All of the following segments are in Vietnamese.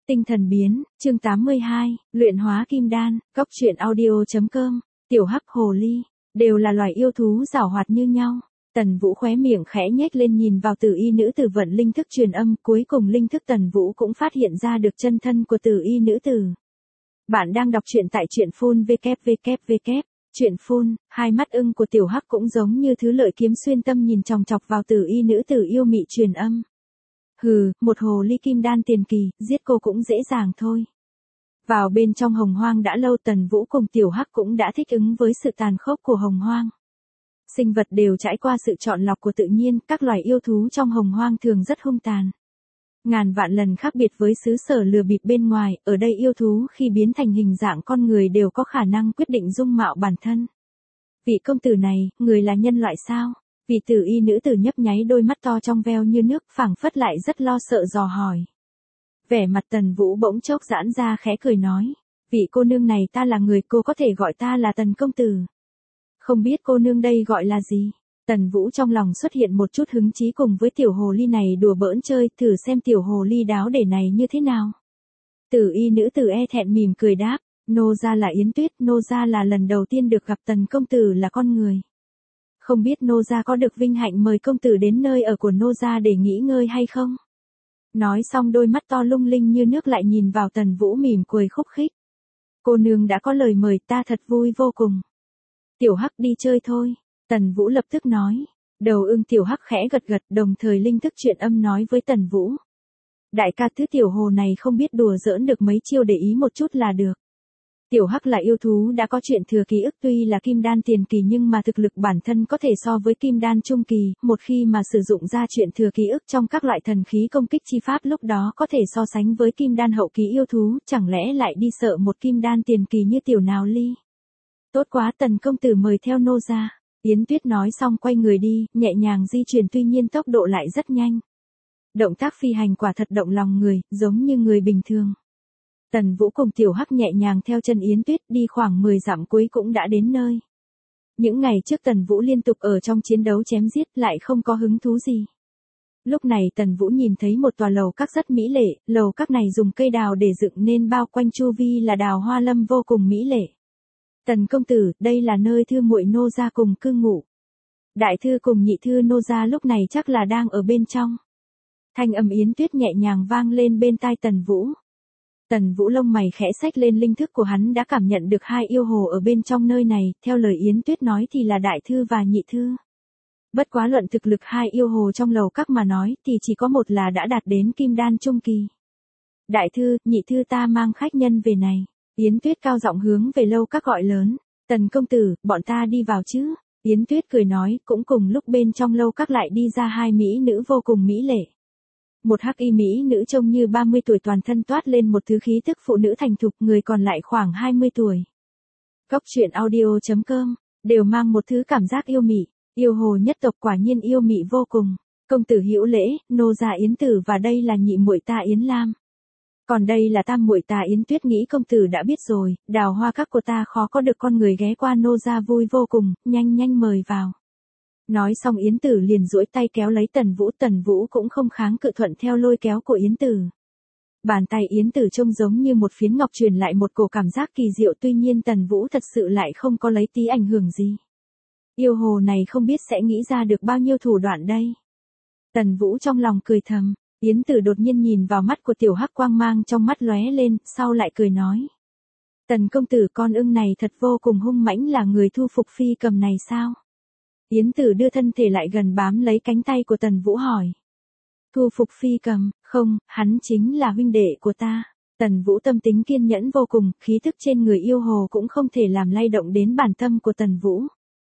Tinh thần biến, chương 82, luyện hóa kim đan, cóc truyện audio.com, tiểu hắc hồ ly, đều là loài yêu thú giảo hoạt như nhau. Tần Vũ khóe miệng khẽ nhếch lên nhìn vào tử y nữ tử vận linh thức truyền âm, cuối cùng linh thức Tần Vũ cũng phát hiện ra được chân thân của tử y nữ tử. Bạn đang đọc truyện tại truyện phun www. Truyện phun, hai mắt ưng của tiểu hắc cũng giống như thứ lợi kiếm xuyên tâm nhìn chòng chọc vào tử y nữ tử yêu mị truyền âm. Hừ, một hồ ly kim đan tiền kỳ, giết cô cũng dễ dàng thôi. Vào bên trong hồng hoang đã lâu Tần Vũ cùng tiểu hắc cũng đã thích ứng với sự tàn khốc của hồng hoang. Sinh vật đều trải qua sự chọn lọc của tự nhiên, các loài yêu thú trong hồng hoang thường rất hung tàn. Ngàn vạn lần khác biệt với xứ sở lừa bịp bên ngoài, ở đây yêu thú khi biến thành hình dạng con người đều có khả năng quyết định dung mạo bản thân. Vị công tử này, người là nhân loại sao? Vị tử y nữ tử nhấp nháy đôi mắt to trong veo như nước, phảng phất lại rất lo sợ dò hỏi. Vẻ mặt Tần Vũ bỗng chốc giãn ra khẽ cười nói, vị cô nương này ta là người, cô có thể gọi ta là Tần công tử. Không biết cô nương đây gọi là gì? Tần Vũ trong lòng xuất hiện một chút hứng chí cùng với tiểu hồ ly này đùa bỡn chơi, thử xem tiểu hồ ly đáo để này như thế nào. Tử y nữ tử e thẹn mỉm cười đáp, nô gia là Yến Tuyết, nô gia là lần đầu tiên được gặp Tần công tử là con người. Không biết nô gia có được vinh hạnh mời công tử đến nơi ở của nô gia để nghỉ ngơi hay không? Nói xong đôi mắt to lung linh như nước lại nhìn vào Tần Vũ mỉm cười khúc khích. Cô nương đã có lời mời ta thật vui vô cùng. Tiểu hắc đi chơi thôi. Tần Vũ lập tức nói. Đầu ưng tiểu hắc khẽ gật gật, đồng thời linh thức truyền âm nói với Tần Vũ. Đại ca thứ tiểu hồ này không biết đùa giỡn được mấy chiêu, để ý một chút là được. Tiểu hắc là yêu thú đã có chuyện thừa ký ức, tuy là kim đan tiền kỳ nhưng mà thực lực bản thân có thể so với kim đan trung kỳ, một khi mà sử dụng ra chuyện thừa ký ức trong các loại thần khí công kích chi pháp lúc đó có thể so sánh với kim đan hậu kỳ yêu thú, chẳng lẽ lại đi sợ một kim đan tiền kỳ như tiểu nào ly. Tốt quá, Tần công tử mời theo nô gia. Yến Tuyết nói xong quay người đi, nhẹ nhàng di chuyển, tuy nhiên tốc độ lại rất nhanh. Động tác phi hành quả thật động lòng người, giống như người bình thường. Tần Vũ cùng tiểu hắc nhẹ nhàng theo chân Yến Tuyết đi khoảng 10 dặm cuối cũng đã đến nơi. Những ngày trước Tần Vũ liên tục ở trong chiến đấu chém giết lại không có hứng thú gì. Lúc này Tần Vũ nhìn thấy một tòa lầu các rất mỹ lệ, lầu các này dùng cây đào để dựng nên, bao quanh chu vi là đào hoa lâm vô cùng mỹ lệ. Tần công tử, đây là nơi thư muội nô gia cùng cư ngụ. Đại thư cùng nhị thư nô gia lúc này chắc là đang ở bên trong. Thanh âm Yến Tuyết nhẹ nhàng vang lên bên tai Tần Vũ. Tần Vũ lông mày khẽ xách lên, linh thức của hắn đã cảm nhận được hai yêu hồ ở bên trong nơi này, theo lời Yến Tuyết nói thì là đại thư và nhị thư. Bất quá luận thực lực hai yêu hồ trong lầu các mà nói thì chỉ có một là đã đạt đến kim đan trung kỳ. Đại thư, nhị thư, ta mang khách nhân về này. Yến Tuyết cao giọng hướng về lâu các gọi lớn. Tần công tử, bọn ta đi vào chứ? Yến Tuyết cười nói, cũng cùng lúc bên trong lâu các lại đi ra hai mỹ nữ vô cùng mỹ lệ. Một hắc y mỹ nữ trông như 30 tuổi, toàn thân toát lên một thứ khí tức phụ nữ thành thục, người còn lại khoảng 20 tuổi. Cóc truyện audio.com, đều mang một thứ cảm giác yêu mị, yêu hồ nhất tộc quả nhiên yêu mị vô cùng. Công tử hữu lễ, nô gia Yến Tử, và đây là nhị muội ta Yến Lam. Còn đây là tam muội ta Yến Tuyết, nghĩ công tử đã biết rồi, đào hoa các của ta khó có được con người ghé qua, nô gia vui vô cùng, nhanh nhanh mời vào. Nói xong Yến Tử liền duỗi tay kéo lấy Tần Vũ cũng không kháng cự, thuận theo lôi kéo của Yến Tử. Bàn tay Yến Tử trông giống như một phiến ngọc, truyền lại một cổ cảm giác kỳ diệu, tuy nhiên Tần Vũ thật sự lại không có lấy tí ảnh hưởng gì. Yêu hồ này không biết sẽ nghĩ ra được bao nhiêu thủ đoạn đây. Tần Vũ trong lòng cười thầm. Yến Tử đột nhiên nhìn vào mắt của tiểu hắc, quang mang trong mắt lóe lên, sau lại cười nói. Tần công tử, con ưng này thật vô cùng hung mãnh, là người thu phục phi cầm này sao? Yến Tử đưa thân thể lại gần bám lấy cánh tay của Tần Vũ hỏi. Thu phục phi cầm, không, hắn chính là huynh đệ của ta. Tần Vũ tâm tính kiên nhẫn vô cùng, khí thức trên người yêu hồ cũng không thể làm lay động đến bản tâm của Tần Vũ.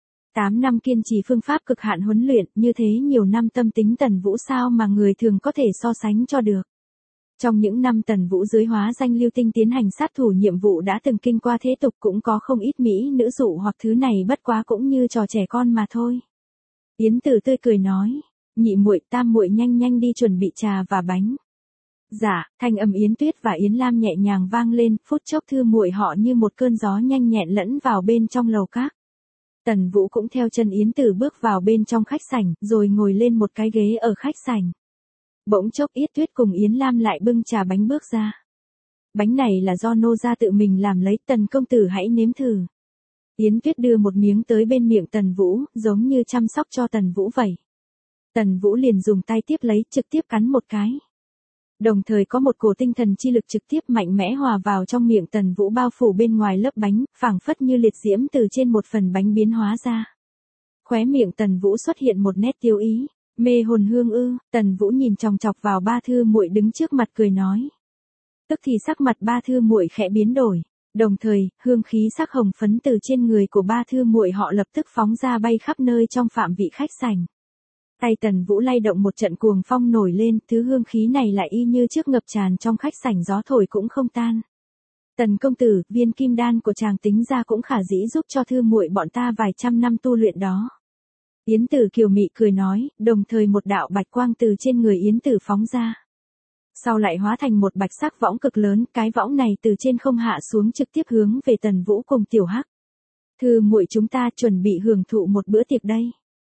8 năm kiên trì phương pháp cực hạn huấn luyện, như thế nhiều năm tâm tính Tần Vũ sao mà người thường có thể so sánh cho được. Trong những năm Tần Vũ dưới hóa danh Lưu Tinh tiến hành sát thủ nhiệm vụ đã từng kinh qua thế tục, cũng có không ít mỹ nữ dụ hoặc thứ này, bất quá cũng như trò trẻ con mà thôi. Yến Tử tươi cười nói, nhị muội, tam muội nhanh nhanh đi chuẩn bị trà và bánh. Dạ, thanh âm Yến Tuyết và Yến Lam nhẹ nhàng vang lên, phút chốc thư muội họ như một cơn gió nhanh nhẹn lẫn vào bên trong lầu các. Tần Vũ cũng theo chân Yến Tử bước vào bên trong khách sảnh, rồi ngồi lên một cái ghế ở khách sảnh. Bỗng chốc Yết Tuyết cùng Yến Lam lại bưng trà bánh bước ra. Bánh này là do nô gia tự mình làm lấy, Tần công tử hãy nếm thử. Yến Tuyết đưa một miếng tới bên miệng Tần Vũ, giống như chăm sóc cho Tần Vũ vậy. Tần Vũ liền dùng tay tiếp lấy, trực tiếp cắn một cái. Đồng thời có một cổ tinh thần chi lực trực tiếp mạnh mẽ hòa vào trong miệng Tần Vũ, bao phủ bên ngoài lớp bánh, phảng phất như liệt diễm từ trên một phần bánh biến hóa ra. Khóe miệng Tần Vũ xuất hiện một nét tiêu ý. Mê hồn hương ư? Tần Vũ nhìn chòng chọc vào ba thư muội đứng trước mặt cười nói. Tức thì sắc mặt ba thư muội khẽ biến đổi, đồng thời, hương khí sắc hồng phấn từ trên người của ba thư muội họ lập tức phóng ra bay khắp nơi trong phạm vị khách sảnh. Tay Tần Vũ lay động một trận cuồng phong nổi lên, thứ hương khí này lại y như trước ngập tràn trong khách sảnh, gió thổi cũng không tan. Tần công tử, viên kim đan của chàng tính ra cũng khả dĩ giúp cho thư muội bọn ta vài trăm năm tu luyện đó. Yến Tử kiều mị cười nói, đồng thời một đạo bạch quang từ trên người Yến Tử phóng ra. Sau lại hóa thành một bạch sắc võng cực lớn, cái võng này từ trên không hạ xuống trực tiếp hướng về Tần Vũ cùng Tiểu Hắc. Thư muội chúng ta chuẩn bị hưởng thụ một bữa tiệc đây.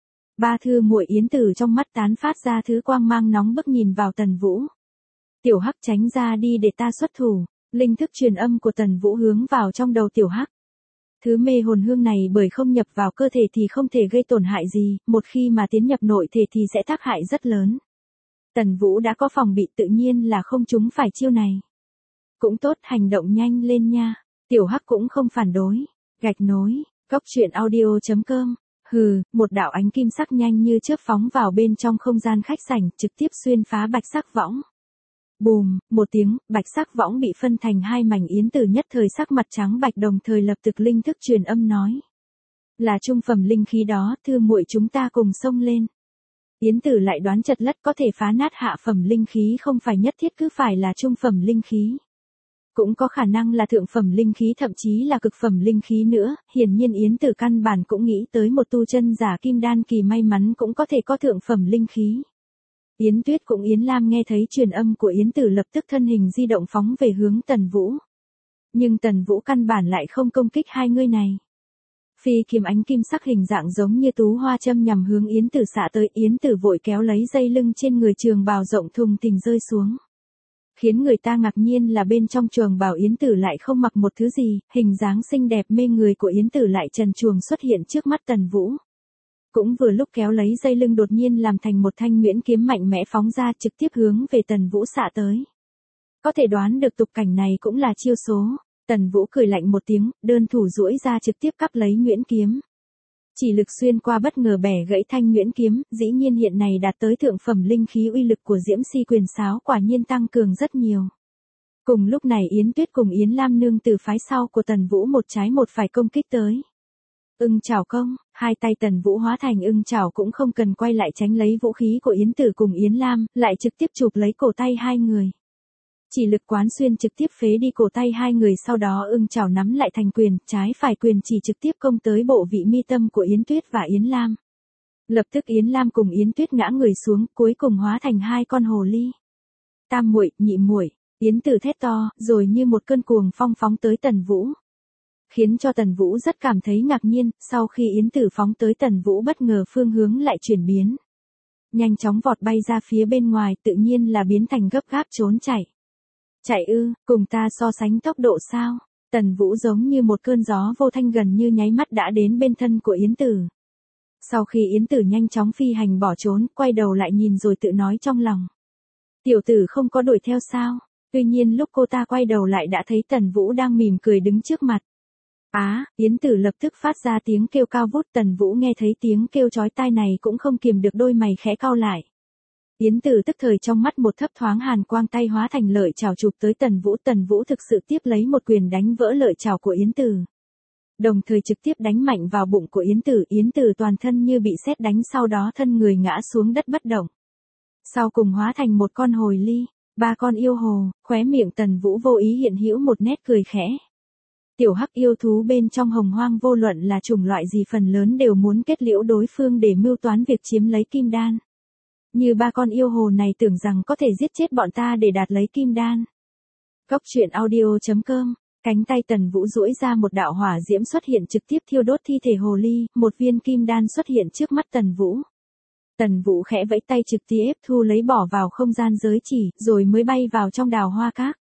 Ba thư muội Yến Tử trong mắt tán phát ra thứ quang mang nóng bức nhìn vào Tần Vũ. Tiểu Hắc tránh ra đi để ta xuất thủ, linh thức truyền âm của Tần Vũ hướng vào trong đầu Tiểu Hắc. Thứ mê hồn hương này bởi không nhập vào cơ thể thì không thể gây tổn hại gì, một khi mà tiến nhập nội thể thì sẽ tác hại rất lớn. Tần Vũ đã có phòng bị, tự nhiên là không trúng phải chiêu này. Cũng tốt, hành động nhanh lên nha. Tiểu Hắc cũng không phản đối. Gạch nối, coctruyện.audio.com. Hừ, một đạo ánh kim sắc nhanh như chớp phóng vào bên trong không gian khách sảnh, trực tiếp xuyên phá bạch sắc võng. Bùm, một tiếng, bạch sắc võng bị phân thành hai mảnh. Yến Tử nhất thời sắc mặt trắng bạch, đồng thời lập tức linh thức truyền âm nói. Là trung phẩm linh khí đó, thư muội chúng ta cùng xông lên. Yến Tử lại đoán chật lất, có thể phá nát hạ phẩm linh khí không phải nhất thiết cứ phải là trung phẩm linh khí. Cũng có khả năng là thượng phẩm linh khí, thậm chí là cực phẩm linh khí nữa, hiển nhiên Yến Tử căn bản cũng nghĩ tới một tu chân giả kim đan kỳ may mắn cũng có thể có thượng phẩm linh khí. Yến Tuyết cùng Yến Lam nghe thấy truyền âm của Yến Tử lập tức thân hình di động phóng về hướng Tần Vũ. Nhưng Tần Vũ căn bản lại không công kích hai người này. Phi kiếm ánh kim sắc hình dạng giống như tú hoa châm nhằm hướng Yến Tử xạ tới. Yến Tử vội kéo lấy dây lưng trên người trường bào rộng thùng thình rơi xuống. Khiến người ta ngạc nhiên là bên trong trường bào Yến Tử lại không mặc một thứ gì, hình dáng xinh đẹp mê người của Yến Tử lại trần truồng xuất hiện trước mắt Tần Vũ. Cũng vừa lúc kéo lấy dây lưng đột nhiên làm thành một thanh nguyễn kiếm mạnh mẽ phóng ra, trực tiếp hướng về Tần Vũ xạ tới. Có thể đoán được tục cảnh này cũng là chiêu số. Tần Vũ cười lạnh một tiếng, đơn thủ duỗi ra trực tiếp cắp lấy nguyễn kiếm. Chỉ lực xuyên qua bất ngờ bẻ gãy thanh nguyễn kiếm, dĩ nhiên hiện này đạt tới thượng phẩm linh khí, uy lực của Diễm Si quyền sáo quả nhiên tăng cường rất nhiều. Cùng lúc này Yến Tuyết cùng Yến Lam nương từ phái sau của Tần Vũ một trái một phải công kích tới. Ưng chảo công, hai tay Tần Vũ hóa thành ưng chảo cũng không cần quay lại tránh lấy vũ khí của Yến Tử cùng Yến Lam, lại trực tiếp chụp lấy cổ tay hai người. Chỉ lực quán xuyên trực tiếp phế đi cổ tay hai người, sau đó ưng chảo nắm lại thành quyền, trái phải quyền chỉ trực tiếp công tới bộ vị mi tâm của Yến Tuyết và Yến Lam. Lập tức Yến Lam cùng Yến Tuyết ngã người xuống, cuối cùng hóa thành hai con hồ ly. Tam muội, nhị muội, Yến Tử thét to, rồi như một cơn cuồng phong phóng tới Tần Vũ. Khiến cho Tần Vũ rất cảm thấy ngạc nhiên, sau khi Yến Tử phóng tới Tần Vũ bất ngờ phương hướng lại chuyển biến. Nhanh chóng vọt bay ra phía bên ngoài, tự nhiên là biến thành gấp gáp trốn chạy. Chạy ư, cùng ta so sánh tốc độ sao? Tần Vũ giống như một cơn gió vô thanh gần như nháy mắt đã đến bên thân của Yến Tử. Sau khi Yến Tử nhanh chóng phi hành bỏ trốn, quay đầu lại nhìn rồi tự nói trong lòng. Tiểu tử không có đuổi theo sao? Tuy nhiên lúc cô ta quay đầu lại đã thấy Tần Vũ đang mỉm cười đứng trước mặt. Yến Tử lập tức phát ra tiếng kêu cao vút. Tần Vũ nghe thấy tiếng kêu chói tai này cũng không kiềm được đôi mày khẽ cau lại. Yến Tử tức thời trong mắt một thấp thoáng hàn quang, tay hóa thành lợi chảo chụp tới Tần Vũ. Tần Vũ thực sự tiếp lấy một quyền đánh vỡ lợi chảo của Yến Tử. Đồng thời trực tiếp đánh mạnh vào bụng của Yến Tử. Yến Tử toàn thân như bị sét đánh, sau đó thân người ngã xuống đất bất động. Sau cùng hóa thành một con hồi ly, ba con yêu hồ, khóe miệng Tần Vũ vô ý hiện hữu một nét cười khẽ. Tiểu Hắc yêu thú bên trong hồng hoang vô luận là chủng loại gì phần lớn đều muốn kết liễu đối phương để mưu toán việc chiếm lấy kim đan. Như ba con yêu hồ này tưởng rằng có thể giết chết bọn ta để đạt lấy kim đan. Coctruyện.audio.com. Cánh tay Tần Vũ duỗi ra, một đạo hỏa diễm xuất hiện trực tiếp thiêu đốt thi thể hồ ly, một viên kim đan xuất hiện trước mắt Tần Vũ. Tần Vũ khẽ vẫy tay trực tiếp thu lấy bỏ vào không gian giới chỉ, rồi mới bay vào trong đào hoa các.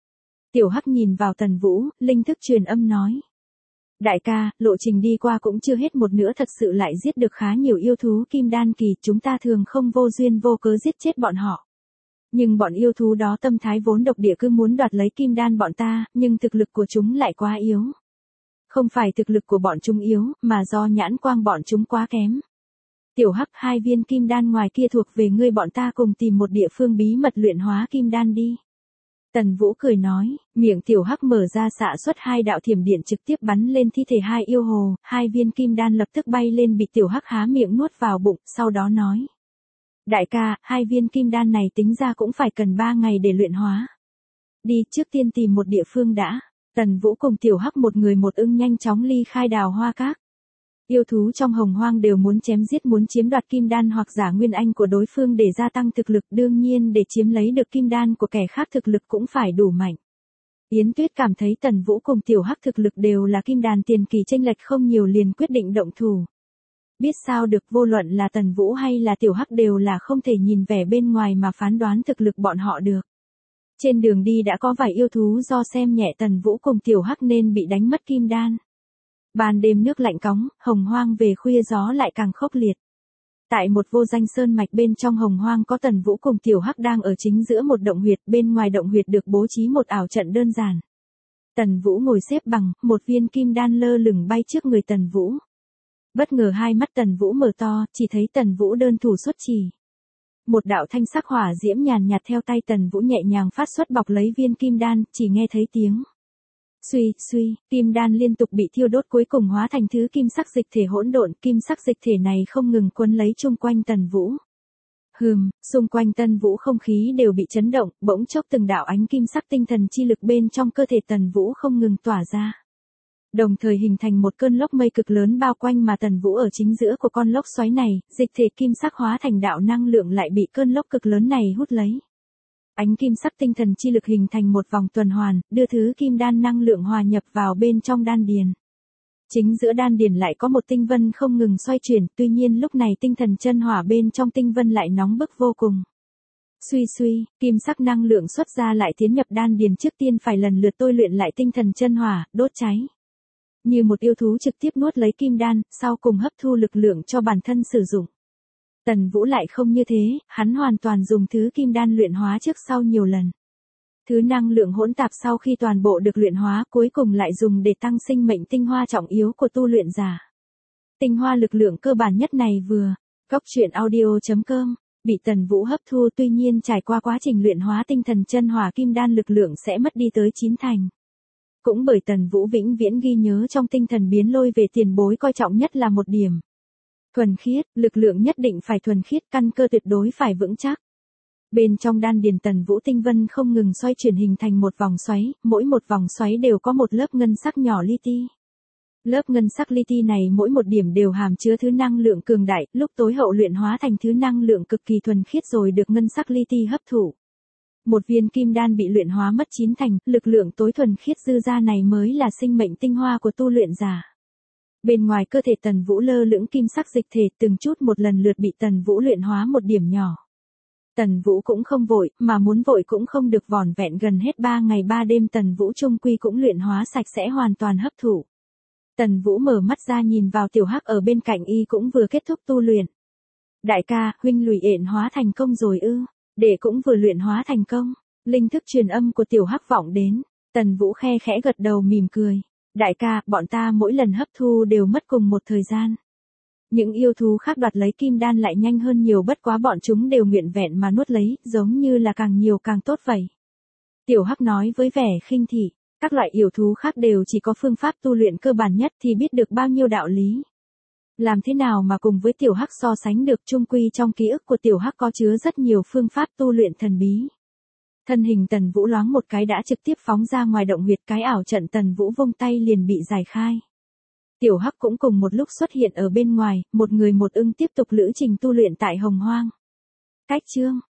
Tiểu Hắc nhìn vào Tần Vũ, linh thức truyền âm nói. Đại ca, lộ trình đi qua cũng chưa hết một nữa, thật sự lại giết được khá nhiều yêu thú kim đan kỳ, chúng ta thường không vô duyên vô cớ giết chết bọn họ. Nhưng bọn yêu thú đó tâm thái vốn độc địa, cứ muốn đoạt lấy kim đan bọn ta, nhưng thực lực của chúng lại quá yếu. Không phải thực lực của bọn chúng yếu, mà do nhãn quang bọn chúng quá kém. Tiểu Hắc, 2 viên kim đan ngoài kia thuộc về ngươi, bọn ta cùng tìm một địa phương bí mật luyện hóa kim đan đi. Tần Vũ cười nói, miệng Tiểu Hắc mở ra xạ xuất 2 đạo thiểm điện trực tiếp bắn lên thi thể 2 yêu hồ, 2 viên kim đan lập tức bay lên bị Tiểu Hắc há miệng nuốt vào bụng, sau đó nói. Đại ca, 2 viên kim đan này tính ra cũng phải cần 3 ngày để luyện hóa. Đi, trước tiên tìm một địa phương đã. Tần Vũ cùng Tiểu Hắc một người một ưng nhanh chóng ly khai Đào Hoa Các. Yêu thú trong Hồng Hoang đều muốn chém giết, muốn chiếm đoạt kim đan hoặc giả nguyên anh của đối phương để gia tăng thực lực, đương nhiên để chiếm lấy được kim đan của kẻ khác thực lực cũng phải đủ mạnh. Yến Tuyết cảm thấy Tần Vũ cùng Tiểu Hắc thực lực đều là kim đan tiền kỳ, chênh lệch không nhiều, liền quyết định động thủ. Biết sao được, vô luận là Tần Vũ hay là Tiểu Hắc đều là không thể nhìn vẻ bên ngoài mà phán đoán thực lực bọn họ được. Trên đường đi đã có vài yêu thú do xem nhẹ Tần Vũ cùng Tiểu Hắc nên bị đánh mất kim đan. Ban đêm nước lạnh cóng, Hồng Hoang về khuya gió lại càng khốc liệt. Tại một vô danh sơn mạch bên trong Hồng Hoang có Tần Vũ cùng Tiểu Hắc đang ở chính giữa một động huyệt, bên ngoài động huyệt được bố trí một ảo trận đơn giản. Tần Vũ ngồi xếp bằng, một viên kim đan lơ lửng bay trước người Tần Vũ. Bất ngờ hai mắt Tần Vũ mở to, chỉ thấy Tần Vũ đơn thủ xuất chỉ. Một đạo thanh sắc hỏa diễm nhàn nhạt theo tay Tần Vũ nhẹ nhàng phát xuất bọc lấy viên kim đan, chỉ nghe thấy tiếng. Suy, suy, kim đan liên tục bị thiêu đốt, cuối cùng hóa thành thứ kim sắc dịch thể hỗn độn, kim sắc dịch thể này không ngừng quấn lấy chung quanh Tần Vũ. Xung quanh Tần Vũ không khí đều bị chấn động, bỗng chốc từng đạo ánh kim sắc tinh thần chi lực bên trong cơ thể Tần Vũ không ngừng tỏa ra. Đồng thời hình thành một cơn lốc mây cực lớn bao quanh, mà Tần Vũ ở chính giữa của con lốc xoáy này, dịch thể kim sắc hóa thành đạo năng lượng lại bị cơn lốc cực lớn này hút lấy. Ánh kim sắc tinh thần chi lực hình thành một vòng tuần hoàn, đưa thứ kim đan năng lượng hòa nhập vào bên trong đan điền. Chính giữa đan điền lại có một tinh vân không ngừng xoay chuyển, tuy nhiên lúc này tinh thần chân hỏa bên trong tinh vân lại nóng bức vô cùng. Suy suy, kim sắc năng lượng xuất ra lại tiến nhập đan điền, trước tiên phải lần lượt tôi luyện lại tinh thần chân hỏa, đốt cháy. Như một yêu thú trực tiếp nuốt lấy kim đan, sau cùng hấp thu lực lượng cho bản thân sử dụng. Tần Vũ lại không như thế, hắn hoàn toàn dùng thứ kim đan luyện hóa trước sau nhiều lần. Thứ năng lượng hỗn tạp sau khi toàn bộ được luyện hóa, cuối cùng lại dùng để tăng sinh mệnh tinh hoa trọng yếu của tu luyện giả. Tinh hoa lực lượng cơ bản nhất này vừa, goctruyện.audio.com, bị Tần Vũ hấp thu, tuy nhiên trải qua quá trình luyện hóa tinh thần chân hỏa kim đan lực lượng sẽ mất đi tới 9 thành. Cũng bởi Tần Vũ vĩnh viễn ghi nhớ trong tinh thần biến lôi về tiền bối coi trọng nhất là một điểm. Thuần khiết, lực lượng nhất định phải thuần khiết, căn cơ tuyệt đối phải vững chắc. Bên trong đan điền Tần Vũ tinh vân không ngừng xoay chuyển hình thành một vòng xoáy, mỗi một vòng xoáy đều có một lớp ngân sắc nhỏ li ti. Lớp ngân sắc li ti này mỗi một điểm đều hàm chứa thứ năng lượng cường đại, lúc tối hậu luyện hóa thành thứ năng lượng cực kỳ thuần khiết rồi được ngân sắc li ti hấp thụ. Một viên kim đan bị luyện hóa mất 9 thành, lực lượng tối thuần khiết dư ra này mới là sinh mệnh tinh hoa của tu luyện giả. Bên ngoài cơ thể Tần Vũ lơ lửng kim sắc dịch thể, từng chút một lần lượt bị Tần Vũ luyện hóa một điểm nhỏ. Tần Vũ cũng không vội, mà muốn vội cũng không được, vỏn vẹn gần hết 3 ngày 3 đêm Tần Vũ chung quy cũng luyện hóa sạch sẽ, hoàn toàn hấp thụ. Tần Vũ mở mắt ra nhìn vào Tiểu Hắc ở bên cạnh, y cũng vừa kết thúc tu luyện. Đại ca, huynh lùi ện hóa thành công rồi ư? Đệ cũng vừa luyện hóa thành công. Linh thức truyền âm của Tiểu Hắc vọng đến. Tần Vũ khe khẽ gật đầu mỉm cười. Đại ca, bọn ta mỗi lần hấp thu đều mất cùng một thời gian. Những yêu thú khác đoạt lấy kim đan lại nhanh hơn nhiều, bất quá bọn chúng đều nguyện vẹn mà nuốt lấy, giống như là càng nhiều càng tốt vậy. Tiểu Hắc nói với vẻ khinh thị, các loại yêu thú khác đều chỉ có phương pháp tu luyện cơ bản nhất thì biết được bao nhiêu đạo lý. Làm thế nào mà cùng với Tiểu Hắc so sánh được, chung quy trong ký ức của Tiểu Hắc có chứa rất nhiều phương pháp tu luyện thần bí. Thân hình Tần Vũ loáng một cái đã trực tiếp phóng ra ngoài động huyệt, cái ảo trận Tần Vũ vung tay liền bị giải khai. Tiểu Hắc cũng cùng một lúc xuất hiện ở bên ngoài, một người một ưng tiếp tục lữ trình tu luyện tại Hồng Hoang. Cách chương